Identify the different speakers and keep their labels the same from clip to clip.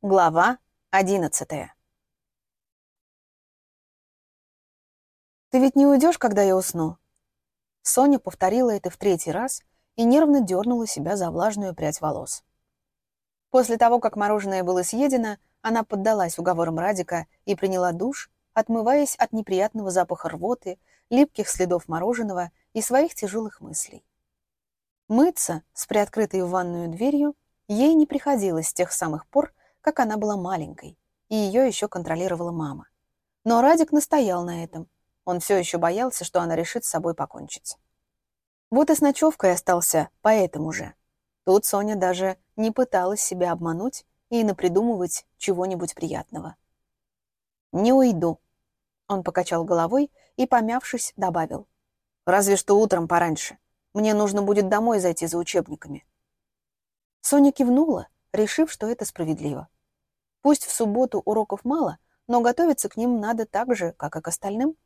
Speaker 1: Глава 11. «Ты ведь не уйдешь, когда я усну?» Соня повторила это в третий раз и нервно дернула себя за влажную прядь волос. После того, как мороженое было съедено, она поддалась уговорам Радика и приняла душ, отмываясь от неприятного запаха рвоты, липких следов мороженого и своих тяжелых мыслей. Мыться с приоткрытой в ванную дверью ей не приходилось с тех самых пор, как она была маленькой, и ее еще контролировала мама. Но Радик настоял на этом. Он все еще боялся, что она решит с собой покончить. Вот и с ночевкой остался поэтому же. Тут Соня даже не пыталась себя обмануть и напридумывать чего-нибудь приятного. «Не уйду», — он покачал головой и, помявшись, добавил. «Разве что утром пораньше. Мне нужно будет домой зайти за учебниками». Соня кивнула, решив, что это справедливо. Пусть в субботу уроков мало, но готовиться к ним надо так же, как и к остальным.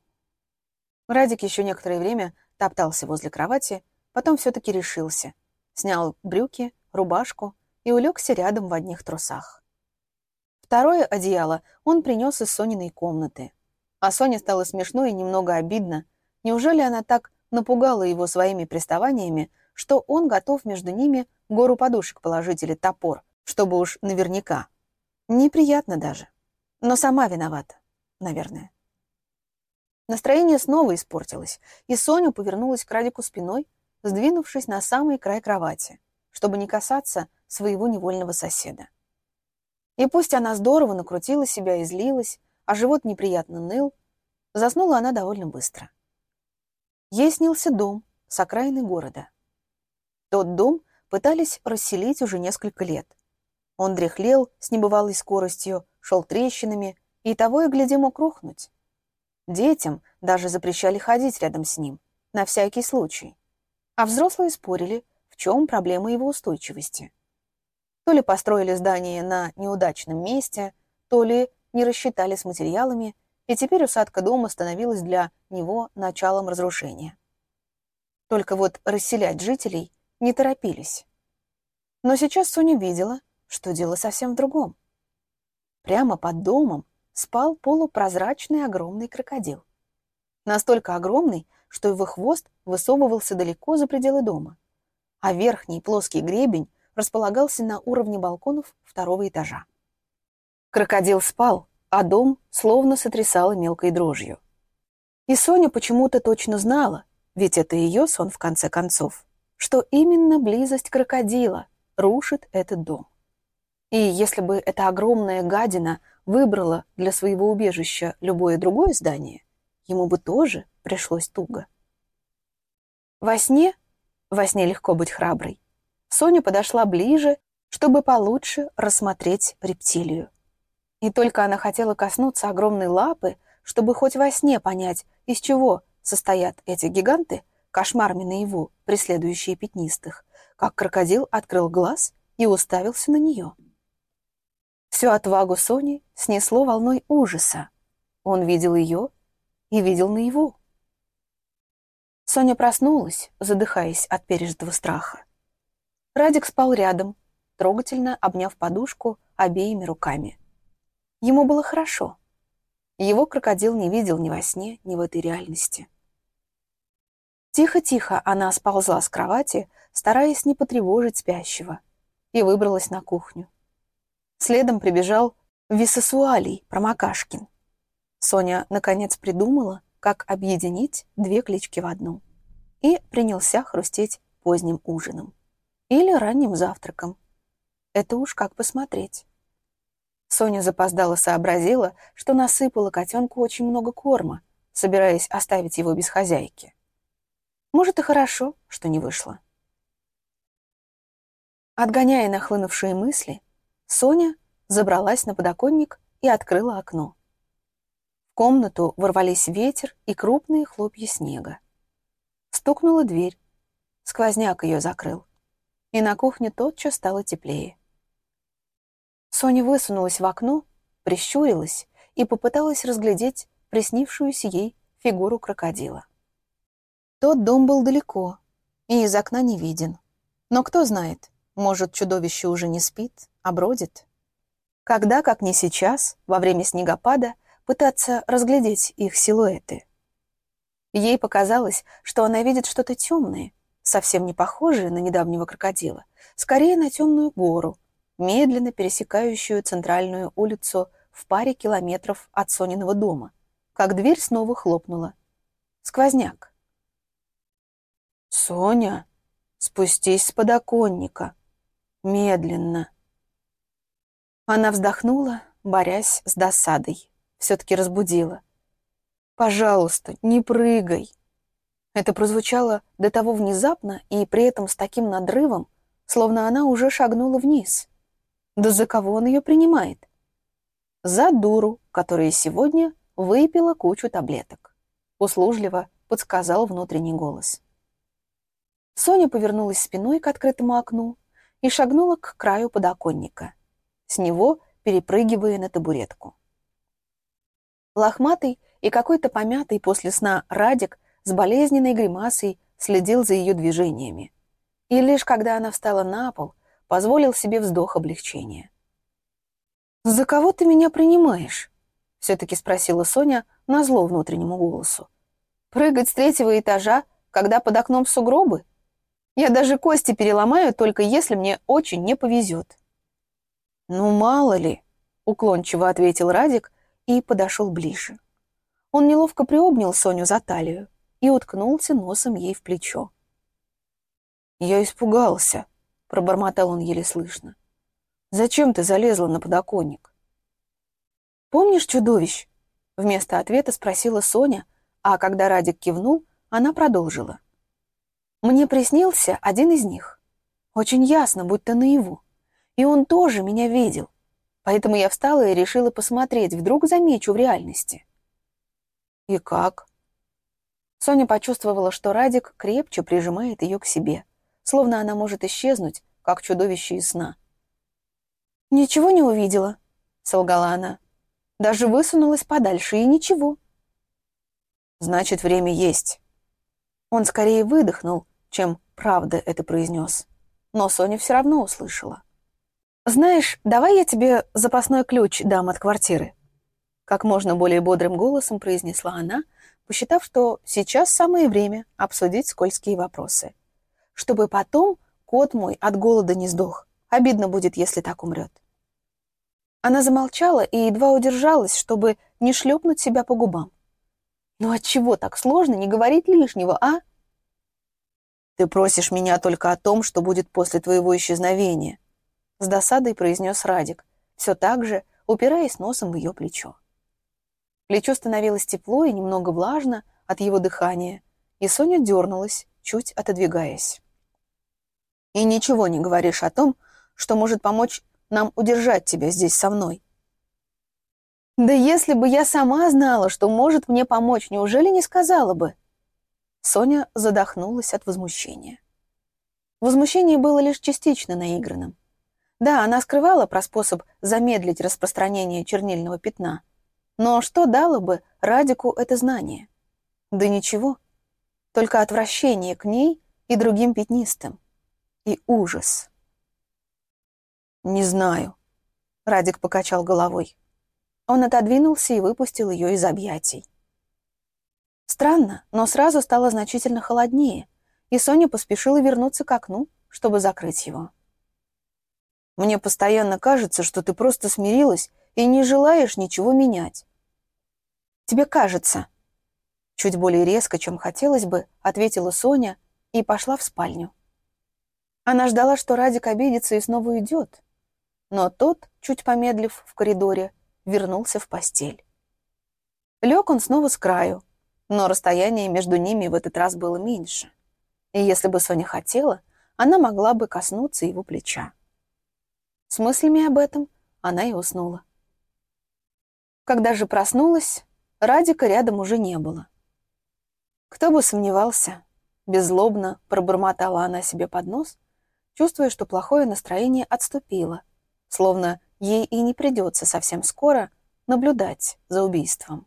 Speaker 1: Радик еще некоторое время топтался возле кровати, потом все-таки решился. Снял брюки, рубашку и улегся рядом в одних трусах. Второе одеяло он принес из Сониной комнаты. А Соне стало смешно и немного обидно. Неужели она так напугала его своими приставаниями, что он готов между ними гору подушек положить или топор, чтобы уж наверняка? Неприятно даже. Но сама виновата, наверное. Настроение снова испортилось, и Соня повернулась к Радику спиной, сдвинувшись на самый край кровати, чтобы не касаться своего невольного соседа. И пусть она здорово накрутила себя и злилась, а живот неприятно ныл, заснула она довольно быстро. Ей снился дом с окраины города. Тот дом пытались расселить уже несколько лет. Он дряхлел с небывалой скоростью, шел трещинами, и того и гляди мог рухнуть. Детям даже запрещали ходить рядом с ним, на всякий случай. А взрослые спорили, в чем проблема его устойчивости. То ли построили здание на неудачном месте, то ли не рассчитали с материалами, и теперь усадка дома становилась для него началом разрушения. Только вот расселять жителей не торопились. Но сейчас Соня видела, что дело совсем в другом. Прямо под домом спал полупрозрачный огромный крокодил. Настолько огромный, что его хвост высовывался далеко за пределы дома, а верхний плоский гребень располагался на уровне балконов второго этажа. Крокодил спал, а дом словно сотрясало мелкой дрожью. И Соня почему-то точно знала, ведь это ее сон в конце концов, что именно близость крокодила рушит этот дом. И если бы эта огромная гадина выбрала для своего убежища любое другое здание, ему бы тоже пришлось туго. Во сне легко быть храброй, Соня подошла ближе, чтобы получше рассмотреть рептилию. И только она хотела коснуться огромной лапы, чтобы хоть во сне понять, из чего состоят эти гиганты, кошмарами наяву, преследующие пятнистых, как крокодил открыл глаз и уставился на нее. Всю отвагу Сони снесло волной ужаса. Он видел ее и видел наяву. Соня проснулась, задыхаясь от пережитого страха. Радик спал рядом, трогательно обняв подушку обеими руками. Ему было хорошо. Его крокодил не видел ни во сне, ни в этой реальности. Тихо-тихо она сползла с кровати, стараясь не потревожить спящего, и выбралась на кухню. Следом прибежал Висесуалий Промокашкин. Соня, наконец, придумала, как объединить две клички в одну, и принялся хрустеть поздним ужином. Или ранним завтраком. Это уж как посмотреть. Соня запоздало сообразила, что насыпала котенку очень много корма, собираясь оставить его без хозяйки. Может, и хорошо, что не вышло. Отгоняя нахлынувшие мысли, Соня забралась на подоконник и открыла окно. В комнату ворвались ветер и крупные хлопья снега. Стукнула дверь. Сквозняк ее закрыл. И на кухне тотчас стало теплее. Соня высунулась в окно, прищурилась и попыталась разглядеть приснившуюся ей фигуру крокодила. Тот дом был далеко и из окна не виден. Но кто знает, может, чудовище уже не спит, а бродит. Когда, как не сейчас, во время снегопада, пытаться разглядеть их силуэты? Ей показалось, что она видит что-то темное, совсем не похожее на недавнего крокодила, скорее на темную гору, медленно пересекающую центральную улицу в паре километров от Сониного дома, как дверь снова хлопнула. Сквозняк. «Соня, спустись с подоконника. Медленно». Она вздохнула, борясь с досадой. Все-таки разбудила. «Пожалуйста, не прыгай». Это прозвучало до того внезапно и при этом с таким надрывом, словно она уже шагнула вниз. Да за кого он ее принимает? За дуру, которая сегодня выпила кучу таблеток. Услужливо подсказал внутренний голос. Соня повернулась спиной к открытому окну и шагнула к краю подоконника, с него перепрыгивая на табуретку. Лохматый и какой-то помятый после сна Радик с болезненной гримасой следил за ее движениями. И лишь когда она встала на пол, позволил себе вздох облегчения. «За кого ты меня принимаешь?» — все-таки спросила Соня назло внутреннему голосу. «Прыгать с 3-го этажа, когда под окном сугробы? Я даже кости переломаю, только если мне очень не повезет». «Ну, мало ли», — уклончиво ответил Радик и подошел ближе. Он неловко приобнял Соню за талию и уткнулся носом ей в плечо. «Я испугался», — пробормотал он еле слышно. «Зачем ты залезла на подоконник?» «Помнишь чудовищ?» — вместо ответа спросила Соня, а когда Радик кивнул, она продолжила. «Мне приснился один из них. Очень ясно, будто наяву. И он тоже меня видел. Поэтому я встала и решила посмотреть, вдруг замечу в реальности». «И как?» Соня почувствовала, что Радик крепче прижимает ее к себе, словно она может исчезнуть, как чудовище из сна. «Ничего не увидела», — солгала она. «Даже высунулась подальше, и ничего». «Значит, время есть». Он скорее выдохнул, чем правда это произнес. Но Соня все равно услышала. «Знаешь, давай я тебе запасной ключ дам от квартиры», — как можно более бодрым голосом произнесла она, посчитав, что сейчас самое время обсудить скользкие вопросы. «Чтобы потом кот мой от голода не сдох. Обидно будет, если так умрет». Она замолчала и едва удержалась, чтобы не шлепнуть себя по губам. «Ну отчего так сложно не говорить лишнего, а?» «Ты просишь меня только о том, что будет после твоего исчезновения», — с досадой произнес Радик, все так же упираясь носом в ее плечо. Плечо становилось тепло и немного влажно от его дыхания, и Соня дернулась, чуть отодвигаясь. «И ничего не говоришь о том, что может помочь нам удержать тебя здесь со мной». «Да если бы я сама знала, что может мне помочь, неужели не сказала бы?» Соня задохнулась от возмущения. Возмущение было лишь частично наигранным. Да, она скрывала про способ замедлить распространение чернильного пятна. Но что дало бы Радику это знание? Да ничего. Только отвращение к ней и другим пятнистым. И ужас. «Не знаю», — Радик покачал головой. Он отодвинулся и выпустил ее из объятий. Странно, но сразу стало значительно холоднее, и Соня поспешила вернуться к окну, чтобы закрыть его. «Мне постоянно кажется, что ты просто смирилась и не желаешь ничего менять». «Тебе кажется». Чуть более резко, чем хотелось бы, ответила Соня и пошла в спальню. Она ждала, что Радик обидится и снова уйдет, но тот, чуть помедлив в коридоре, вернулся в постель. Лег он снова с краю, но расстояние между ними в этот раз было меньше. И если бы Соня хотела, она могла бы коснуться его плеча. С мыслями об этом она и уснула. Когда же проснулась, Радика рядом уже не было. Кто бы сомневался, беззлобно пробормотала она себе под нос, чувствуя, что плохое настроение отступило, словно ей и не придется совсем скоро наблюдать за убийством.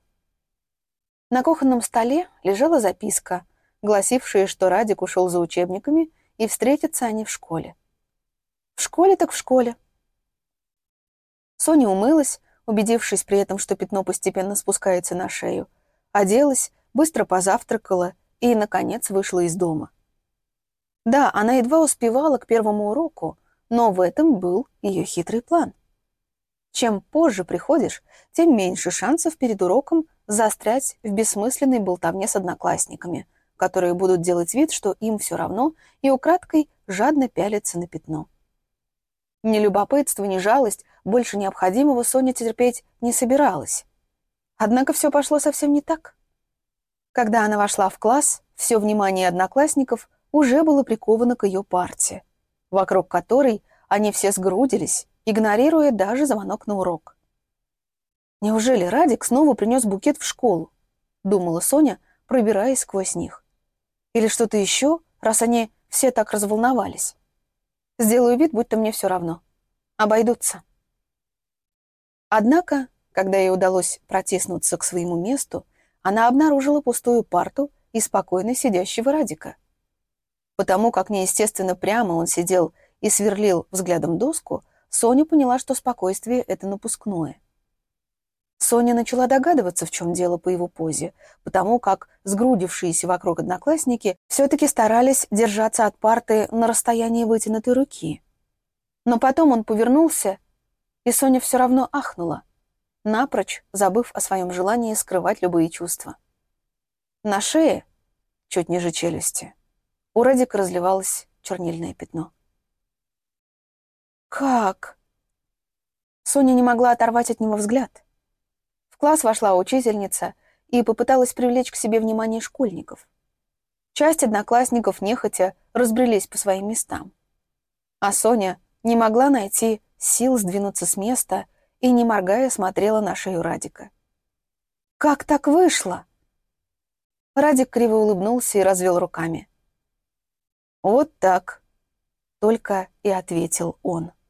Speaker 1: На кухонном столе лежала записка, гласившая, что Радик ушел за учебниками и встретятся они в школе. В школе так в школе. Соня умылась, убедившись при этом, что пятно постепенно спускается на шею, оделась, быстро позавтракала и, наконец, вышла из дома. Да, она едва успевала к первому уроку, но в этом был ее хитрый план. Чем позже приходишь, тем меньше шансов перед уроком застрять в бессмысленной болтовне с одноклассниками, которые будут делать вид, что им все равно, и украдкой жадно пялятся на пятно. Ни любопытство, ни жалость больше необходимого Соня терпеть не собиралась. Однако все пошло совсем не так. Когда она вошла в класс, все внимание одноклассников уже было приковано к ее парте, вокруг которой они все сгрудились, игнорируя даже звонок на урок. «Неужели Радик снова принес букет в школу?» — думала Соня, пробираясь сквозь них. «Или что-то еще, раз они все так разволновались? Сделаю вид, будто мне все равно. Обойдутся». Однако, когда ей удалось протиснуться к своему месту, она обнаружила пустую парту и спокойно сидящего Радика. Потому как неестественно прямо он сидел и сверлил взглядом доску, Соня поняла, что спокойствие — это напускное. Соня начала догадываться, в чем дело по его позе, потому как сгрудившиеся вокруг одноклассники все-таки старались держаться от парты на расстоянии вытянутой руки. Но потом он повернулся, и Соня все равно ахнула, напрочь забыв о своем желании скрывать любые чувства. На шее, чуть ниже челюсти, у Радика разливалось чернильное пятно. «Как?» Соня не могла оторвать от него взгляд. В класс вошла учительница и попыталась привлечь к себе внимание школьников. Часть одноклассников нехотя разбрелись по своим местам. А Соня не могла найти сил сдвинуться с места и, не моргая, смотрела на шею Радика. «Как так вышло?» Радик криво улыбнулся и развел руками. «Вот так», — только и ответил он.